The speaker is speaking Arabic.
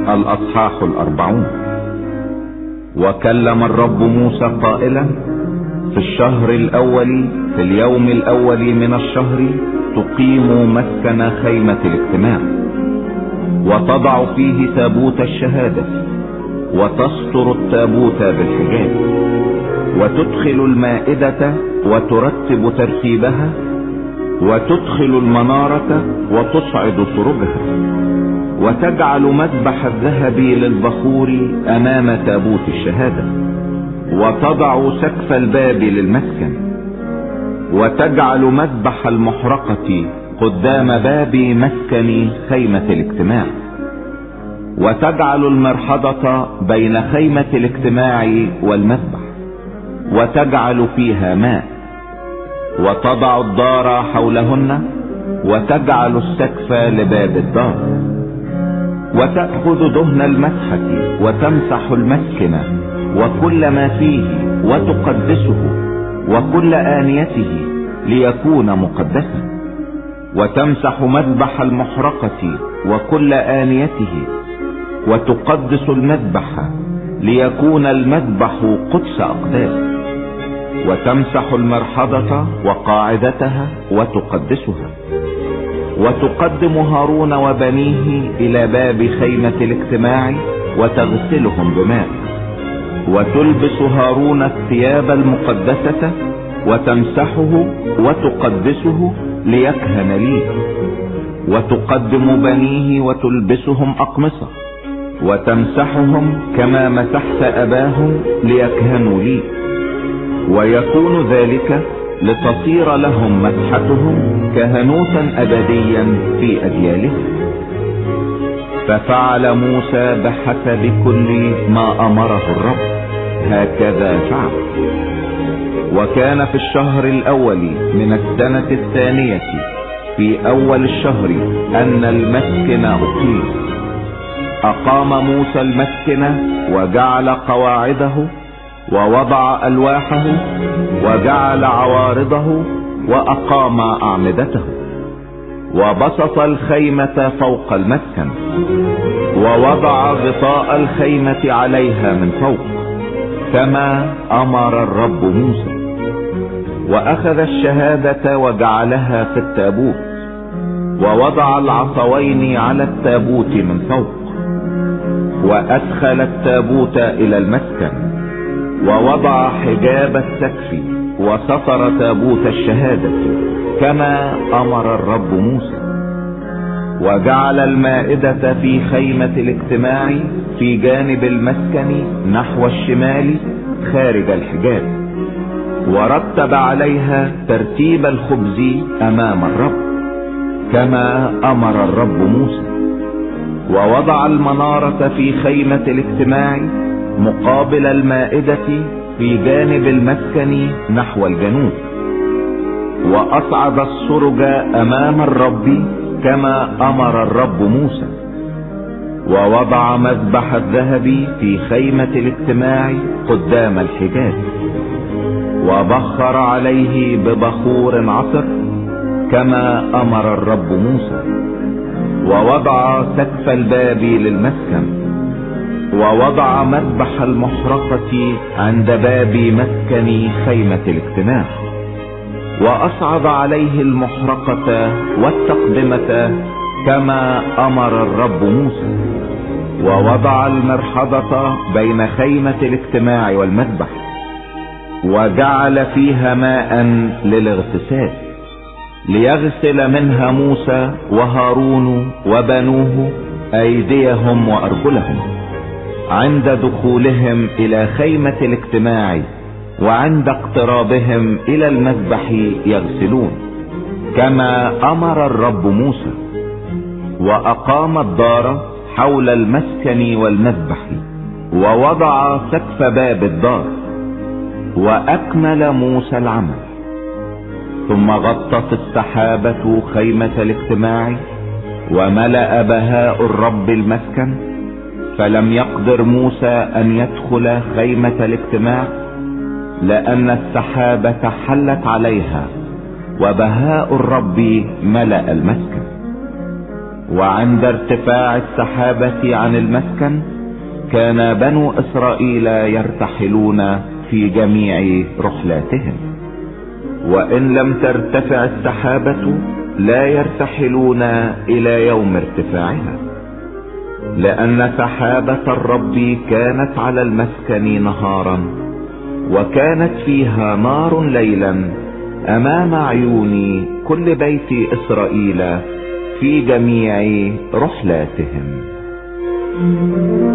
الأصحاح 40. وكلم الرب موسى قائلا: في الشهر الأول في اليوم الأول من الشهر تقيم مسكن خيمة الاجتماع، وتضع فيه تابوت الشهادة، وتستر التابوت بالحجاب، وتدخل المائدة وترتب ترتيبها، وتدخل المنارة وتصعد سرجها، وتجعل مذبح الذهب للبخور امام تابوت الشهادة، وتضع سقف الباب للمسكن، وتجعل مذبح المحرقة قدام باب مسكن خيمة الاجتماع، وتجعل المرحضة بين خيمة الاجتماع والمذبح، وتجعل فيها ماء، وتضع الدار حولهن، وتجعل السقف لباب الدار، وتأخذ دهن المسحة وتمسح المسكن وكل ما فيه وتقدسه وكل آنيته ليكون مقدسا، وتمسح مذبح المحرقة وكل آنيته، وتقدس المذبح ليكون المذبح قدس أقداس، وتمسح المرحضة وقاعدتها وتقدسها، وتقدم هارون وبنيه الى باب خيمة الاجتماع وتغسلهم بماء، وتلبس هارون الثياب المقدسة وتمسحه وتقدسه ليكهن لي، وتقدم بنيه وتلبسهم أقمصة وتمسحهم كما مسحت أباهم ليكهنوا لي، ويكون ذلك لتصير لهم مسحتهم كهنوتا أبديا في أجيالهم. ففعل موسى بحسب كل ما أمره الرب، هكذا فعل. وكان في الشهر الأول من السنة الثانية في أول الشهر أن المسكن أقيم. أقام موسى المسكن وجعل قواعده ووضع ألواحه وجعل عوارضه وأقام أعمدته، وبسط الخيمة فوق المسكن، ووضع غطاء الخيمة عليها من فوق كما أمر الرب موسى. وأخذ الشهادة وجعلها في التابوت، ووضع العصوين على التابوت من فوق، وأدخل التابوت إلى المسكن، ووضع حجاب السقف وسطر تابوت الشهادة كما أمر الرب موسى. وجعل المائدة في خيمة الاجتماع في جانب المسكن نحو الشمال خارج الحجاب، ورتب عليها ترتيب الخبز أمام الرب كما أمر الرب موسى. ووضع المنارة في خيمة الاجتماع مقابل المائدة في جانب المسكن نحو الجنوب، وأصعد السرج أمام الرب كما أمر الرب موسى. ووضع مذبح الذهب في خيمة الاجتماع قدام الحجاب، وبخر عليه ببخور عصر كما أمر الرب موسى. ووضع سقف الباب للمسكن، ووضع مذبح المحرقة عند باب مسكن خيمة الاجتماع، وأصعد عليه المحرقة والتقدمة كما أمر الرب موسى. ووضع المرحضة بين خيمة الاجتماع والمذبح، وجعل فيها ماء للاغتسال، ليغسل منها موسى وهارون وبنوه أيديهم وأرجلهم عند دخولهم إلى خيمة الاجتماع، وعند اقترابهم إلى المذبح يغسلون كما أمر الرب موسى. وأقام الدار حول المسكن والمذبح، ووضع سقف باب الدار، وأكمل موسى العمل. ثم غطت السحابة خيمة الاجتماع، وملأ بهاء الرب المسكن، فلم يقدر موسى أن يدخل خيمة الاجتماع، لأن السحابة حلت عليها، وبهاء الرب ملأ المسكن. وعند ارتفاع السحابة عن المسكن كان بنو إسرائيل يرتحلون في جميع رحلاتهم. وإن لم ترتفع السحابة لا يرتحلون إلى يوم ارتفاعها، لأن سحابة الرب كانت على المسكن نهارا، وكانت فيها نار ليلا أمام عيون كل بيت إسرائيل في جميع رحلاتهم.